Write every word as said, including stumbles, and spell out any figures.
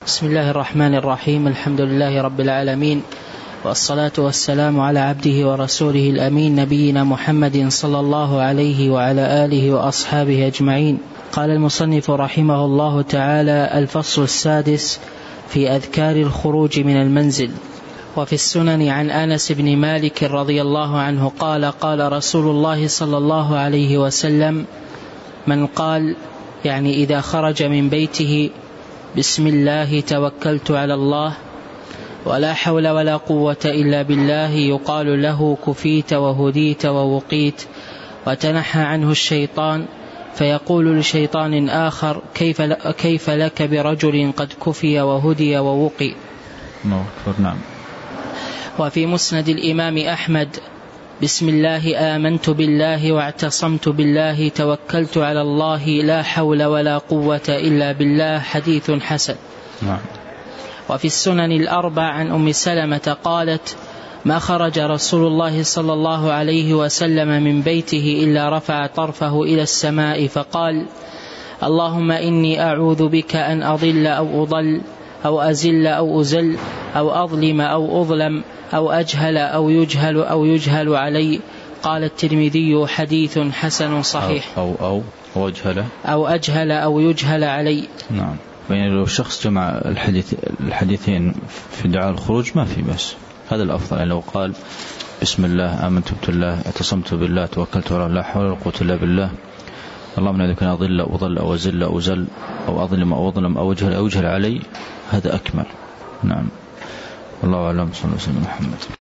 بسم الله الرحمن الرحيم. الحمد لله رب العالمين، والصلاة والسلام على عبده ورسوله الأمين نبينا محمد صلى الله عليه وعلى آله وأصحابه أجمعين. قال المصنف رحمه الله تعالى: الفصل السادس في أذكار الخروج من المنزل. وفي السنن عن أنس بن مالك رضي الله عنه قال: قال رسول الله صلى الله عليه وسلم: من قال، يعني إذا خرج من بيته: بسم الله توكلت على الله ولا حول ولا قوة إلا بالله، يقال له: كفيت وهديت ووقيت، وتنحى عنه الشيطان، فيقول لشيطان آخر: كيف, كيف لك برجل قد كفي وهدي ووقي. نعم. وفي مسند الإمام أحمد: بسم الله آمنت بالله واعتصمت بالله توكلت على الله لا حول ولا قوة إلا بالله، حديث حسن. نعم. وفي السنن الأربع عن أم سلمة قالت: ما خرج رسول الله صلى الله عليه وسلم من بيته إلا رفع طرفه إلى السماء فقال: اللهم إني أعوذ بك أن أضل أو أضل أو أزل أو أزل أو أظلم أو أظلم أو أجهل أو يجهل أو يجهل علي. قال الترمذي: حديث حسن صحيح. أو أو أو أجهل أو أجهل أو يجهل علي. نعم. يعني لو شخص جمع الحديث الحديثين في دعاء الخروج ما في بس، هذا الأفضل. يعني لو قال: بسم الله آمنت بالله اعتصمت بالله توكلت على الله لا حول ولا قوة إلا بالله، اللهم إني أن أضل أو أضل أو أزل أو أزل أو أظلم أو أظلم أو أجهل أو يجهل علي، هذا أكمل. نعم. الله أعلم. صلى الله عليه وسلم محمد.